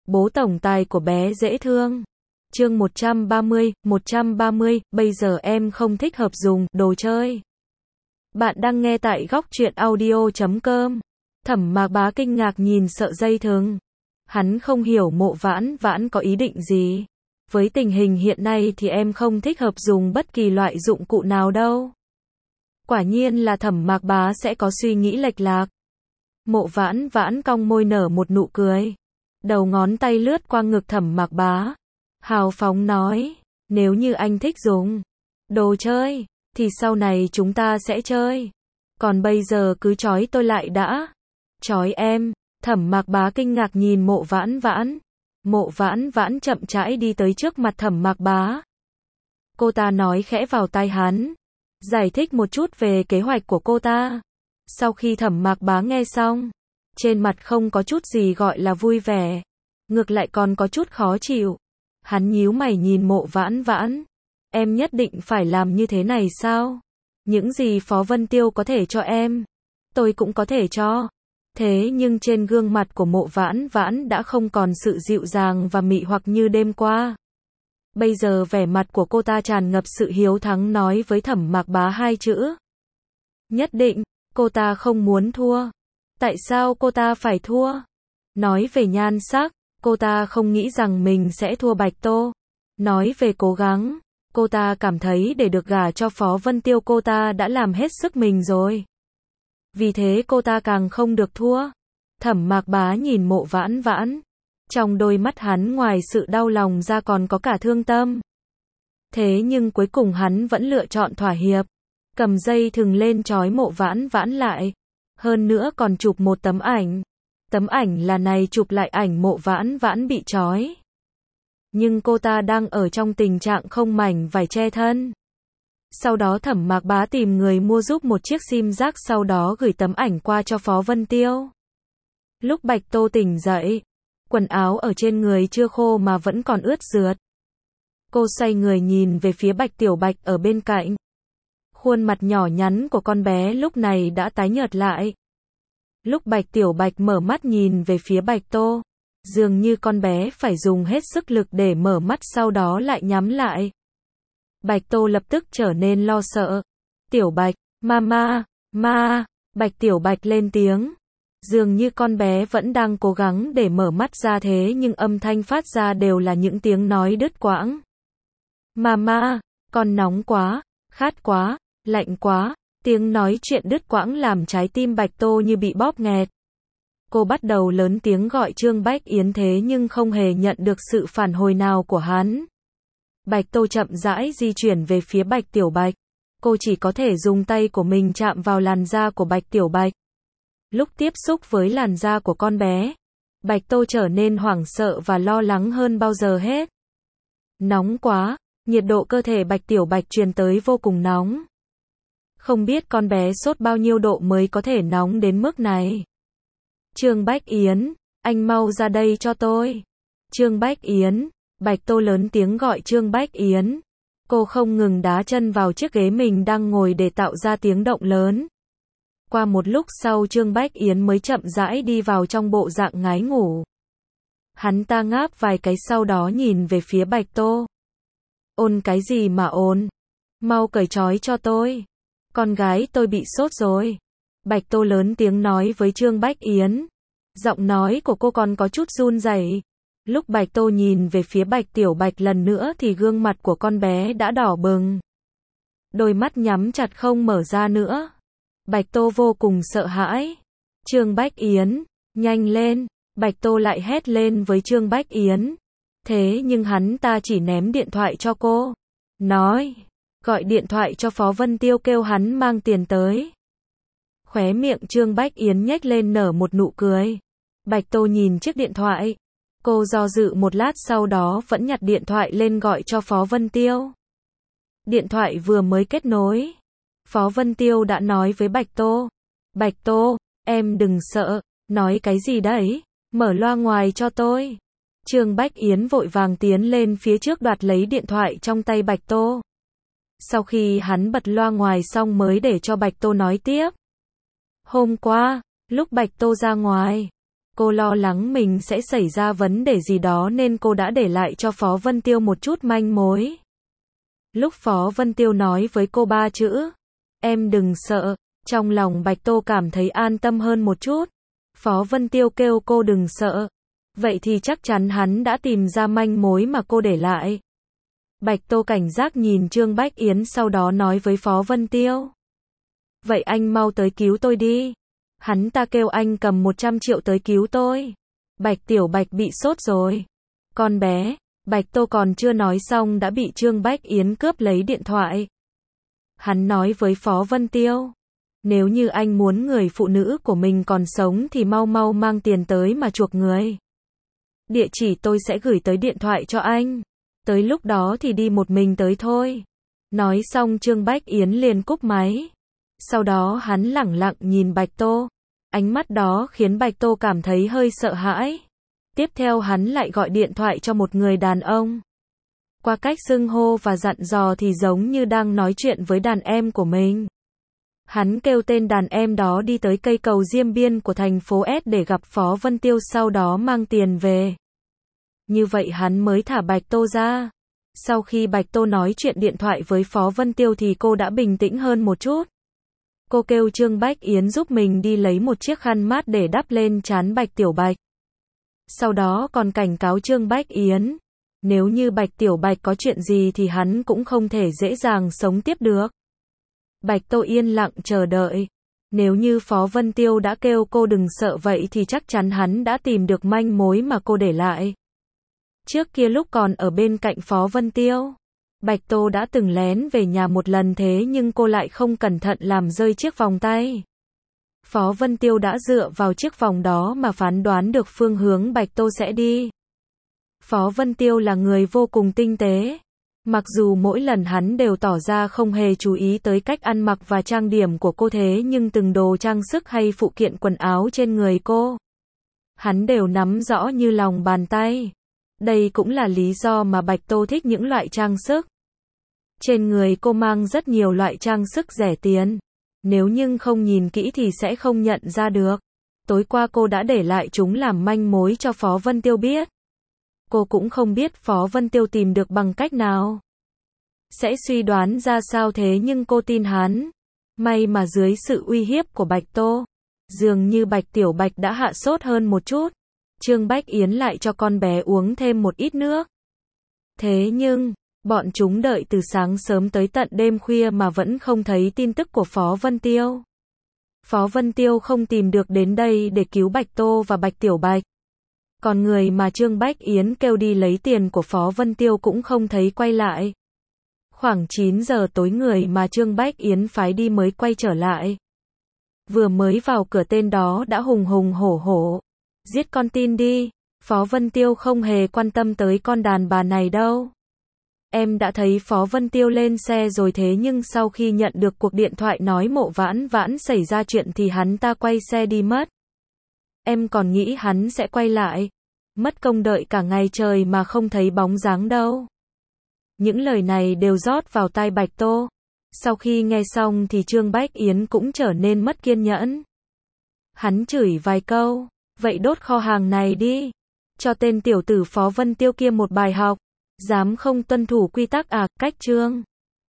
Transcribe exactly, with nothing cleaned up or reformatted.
Bố tổng tài của bé dễ thương. Chương một trăm ba mươi, một trăm ba mươi, bây giờ em không thích hợp dùng đồ chơi. Bạn đang nghe tại góc truyện audio chấm com. Thẩm Mạc Bá kinh ngạc nhìn sợi dây thừng. Hắn không hiểu Mộ Vãn Vãn có ý định gì. Với tình hình hiện nay thì em không thích hợp dùng bất kỳ loại dụng cụ nào đâu. Quả nhiên là Thẩm Mạc Bá sẽ có suy nghĩ lệch lạc. Mộ Vãn Vãn cong môi nở một nụ cười. Đầu ngón tay lướt qua ngực Thẩm Mạc Bá. Hào phóng nói, nếu như anh thích dùng đồ chơi, thì sau này chúng ta sẽ chơi. Còn bây giờ cứ trói tôi lại đã. Trói em? Thẩm Mạc Bá kinh ngạc nhìn Mộ Vãn Vãn. Mộ Vãn Vãn chậm rãi đi tới trước mặt Thẩm Mạc Bá. Cô ta nói khẽ vào tai hắn, giải thích một chút về kế hoạch của cô ta. Sau khi Thẩm Mạc Bá nghe xong, trên mặt không có chút gì gọi là vui vẻ, ngược lại còn có chút khó chịu. Hắn nhíu mày nhìn Mộ Vãn Vãn. Em nhất định phải làm như thế này sao? Những gì Phó Vân Tiêu có thể cho em, tôi cũng có thể cho. Thế nhưng trên gương mặt của Mộ Vãn Vãn đã không còn sự dịu dàng và mị hoặc như đêm qua. Bây giờ vẻ mặt của cô ta tràn ngập sự hiếu thắng nói với Thẩm Mạc Bá hai chữ. Nhất định, cô ta không muốn thua. Tại sao cô ta phải thua? Nói về nhan sắc, cô ta không nghĩ rằng mình sẽ thua Bạch Tô. Nói về cố gắng, cô ta cảm thấy để được gả cho Phó Vân Tiêu cô ta đã làm hết sức mình rồi. Vì thế cô ta càng không được thua. Thẩm Mạc Bá nhìn Mộ Vãn Vãn. Trong đôi mắt hắn ngoài sự đau lòng ra còn có cả thương tâm. Thế nhưng cuối cùng hắn vẫn lựa chọn thỏa hiệp. Cầm dây thừng lên trói Mộ Vãn Vãn lại. Hơn nữa còn chụp một tấm ảnh. Tấm ảnh là này chụp lại ảnh Mộ Vãn Vãn bị trói. Nhưng cô ta đang ở trong tình trạng không mảnh vải che thân. Sau đó Thẩm Mạc Bá tìm người mua giúp một chiếc sim giác, sau đó gửi tấm ảnh qua cho Phó Vân Tiêu. Lúc Bạch Tô tỉnh dậy, quần áo ở trên người chưa khô mà vẫn còn ướt rượt. Cô xoay người nhìn về phía Bạch Tiểu Bạch ở bên cạnh. Khuôn mặt nhỏ nhắn của con bé lúc này đã tái nhợt lại. Lúc Bạch Tiểu Bạch mở mắt nhìn về phía Bạch Tô, dường như con bé phải dùng hết sức lực để mở mắt sau đó lại nhắm lại. Bạch Tô lập tức trở nên lo sợ. Tiểu Bạch, mama, ma, Bạch Tiểu Bạch lên tiếng. Dường như con bé vẫn đang cố gắng để mở mắt ra thế nhưng âm thanh phát ra đều là những tiếng nói đứt quãng. Mama, con nóng quá, khát quá, lạnh quá. Tiếng nói chuyện đứt quãng làm trái tim Bạch Tô như bị bóp nghẹt. Cô bắt đầu lớn tiếng gọi Trương Bách Yến thế nhưng không hề nhận được sự phản hồi nào của hắn. Bạch Tô chậm rãi di chuyển về phía Bạch Tiểu Bạch. Cô chỉ có thể dùng tay của mình chạm vào làn da của Bạch Tiểu Bạch. Lúc tiếp xúc với làn da của con bé, Bạch Tô trở nên hoảng sợ và lo lắng hơn bao giờ hết. Nóng quá, nhiệt độ cơ thể Bạch Tiểu Bạch truyền tới vô cùng nóng. Không biết con bé sốt bao nhiêu độ mới có thể nóng đến mức này. Trương Bách Yến, anh mau ra đây cho tôi. Trương Bách Yến, Bạch Tô lớn tiếng gọi Trương Bách Yến. Cô không ngừng đá chân vào chiếc ghế mình đang ngồi để tạo ra tiếng động lớn. Qua một lúc sau Trương Bách Yến mới chậm rãi đi vào trong bộ dạng ngái ngủ. Hắn ta ngáp vài cái sau đó nhìn về phía Bạch Tô. Ôn cái gì mà ôn? Mau cởi trói cho tôi. Con gái tôi bị sốt rồi. Bạch Tô lớn tiếng nói với Trương Bách Yến. Giọng nói của cô còn có chút run rẩy. Lúc Bạch Tô nhìn về phía Bạch Tiểu Bạch lần nữa thì gương mặt của con bé đã đỏ bừng. Đôi mắt nhắm chặt không mở ra nữa. Bạch Tô vô cùng sợ hãi. Trương Bách Yến, nhanh lên. Bạch Tô lại hét lên với Trương Bách Yến. Thế nhưng hắn ta chỉ ném điện thoại cho cô. Nói, gọi điện thoại cho Phó Vân Tiêu kêu hắn mang tiền tới. Khóe miệng Trương Bách Yến nhếch lên nở một nụ cười. Bạch Tô nhìn chiếc điện thoại. Cô do dự một lát sau đó vẫn nhặt điện thoại lên gọi cho Phó Vân Tiêu. Điện thoại vừa mới kết nối. Phó Vân Tiêu đã nói với Bạch Tô. Bạch Tô, em đừng sợ. Nói cái gì đấy? Mở loa ngoài cho tôi. Trương Bách Yến vội vàng tiến lên phía trước đoạt lấy điện thoại trong tay Bạch Tô. Sau khi hắn bật loa ngoài xong mới để cho Bạch Tô nói tiếp. Hôm qua, lúc Bạch Tô ra ngoài, Cô lo lắng mình sẽ xảy ra vấn đề gì đó nên cô đã để lại cho Phó Vân Tiêu một chút manh mối. Lúc Phó Vân Tiêu nói với cô ba chữ, em đừng sợ, trong lòng Bạch Tô cảm thấy an tâm hơn một chút. Phó Vân Tiêu kêu cô đừng sợ. Vậy thì chắc chắn hắn đã tìm ra manh mối mà cô để lại. Bạch Tô cảnh giác nhìn Trương Bách Yến sau đó nói với Phó Vân Tiêu. Vậy anh mau tới cứu tôi đi. Hắn ta kêu anh cầm một trăm triệu tới cứu tôi. Bạch Tiểu Bạch bị sốt rồi. Con bé, Bạch Tô còn chưa nói xong đã bị Trương Bách Yến cướp lấy điện thoại. Hắn nói với Phó Vân Tiêu. Nếu như anh muốn người phụ nữ của mình còn sống thì mau mau mang tiền tới mà chuộc người. Địa chỉ tôi sẽ gửi tới điện thoại cho anh. Tới lúc đó thì đi một mình tới thôi. Nói xong Trương Bách Yến liền cúp máy. Sau đó hắn lẳng lặng nhìn Bạch Tô. Ánh mắt đó khiến Bạch Tô cảm thấy hơi sợ hãi. Tiếp theo hắn lại gọi điện thoại cho một người đàn ông. Qua cách xưng hô và dặn dò thì giống như đang nói chuyện với đàn em của mình. Hắn kêu tên đàn em đó đi tới cây cầu Diêm Biên của thành phố S để gặp Phó Vân Tiêu sau đó mang tiền về. Như vậy hắn mới thả Bạch Tô ra. Sau khi Bạch Tô nói chuyện điện thoại với Phó Vân Tiêu thì cô đã bình tĩnh hơn một chút. Cô kêu Trương Bách Yến giúp mình đi lấy một chiếc khăn mát để đắp lên trán Bạch Tiểu Bạch. Sau đó còn cảnh cáo Trương Bách Yến. Nếu như Bạch Tiểu Bạch có chuyện gì thì hắn cũng không thể dễ dàng sống tiếp được. Bạch Tô yên lặng chờ đợi. Nếu như Phó Vân Tiêu đã kêu cô đừng sợ vậy thì chắc chắn hắn đã tìm được manh mối mà cô để lại. Trước kia lúc còn ở bên cạnh Phó Vân Tiêu, Bạch Tô đã từng lén về nhà một lần thế nhưng cô lại không cẩn thận làm rơi chiếc vòng tay. Phó Vân Tiêu đã dựa vào chiếc vòng đó mà phán đoán được phương hướng Bạch Tô sẽ đi. Phó Vân Tiêu là người vô cùng tinh tế. Mặc dù mỗi lần hắn đều tỏ ra không hề chú ý tới cách ăn mặc và trang điểm của cô thế nhưng từng đồ trang sức hay phụ kiện quần áo trên người cô, hắn đều nắm rõ như lòng bàn tay. Đây cũng là lý do mà Bạch Tô thích những loại trang sức. Trên người cô mang rất nhiều loại trang sức rẻ tiền. Nếu như không nhìn kỹ thì sẽ không nhận ra được. Tối qua cô đã để lại chúng làm manh mối cho Phó Vân Tiêu biết. Cô cũng không biết Phó Vân Tiêu tìm được bằng cách nào. Sẽ suy đoán ra sao thế nhưng cô tin hắn. May mà dưới sự uy hiếp của Bạch Tô, dường như Bạch Tiểu Bạch đã hạ sốt hơn một chút. Trương Bách Yến lại cho con bé uống thêm một ít nước. Thế nhưng, bọn chúng đợi từ sáng sớm tới tận đêm khuya mà vẫn không thấy tin tức của Phó Vân Tiêu. Phó Vân Tiêu không tìm được đến đây để cứu Bạch Tô và Bạch Tiểu Bạch. Còn người mà Trương Bách Yến kêu đi lấy tiền của Phó Vân Tiêu cũng không thấy quay lại. Khoảng chín giờ tối người mà Trương Bách Yến phái đi mới quay trở lại. Vừa mới vào cửa tên đó đã hùng hùng hổ hổ. Giết con tin đi. Phó Vân Tiêu không hề quan tâm tới con đàn bà này đâu. Em đã thấy Phó Vân Tiêu lên xe rồi thế nhưng sau khi nhận được cuộc điện thoại nói Mộ Vãn Vãn xảy ra chuyện thì hắn ta quay xe đi mất. Em còn nghĩ hắn sẽ quay lại. Mất công đợi cả ngày trời mà không thấy bóng dáng đâu. Những lời này đều rót vào tai Bạch Tô. Sau khi nghe xong thì Trương Bách Yến cũng trở nên mất kiên nhẫn. Hắn chửi vài câu. Vậy đốt kho hàng này đi. Cho tên tiểu tử Phó Vân Tiêu kia một bài học. Dám không tuân thủ quy tắc à, cách Trương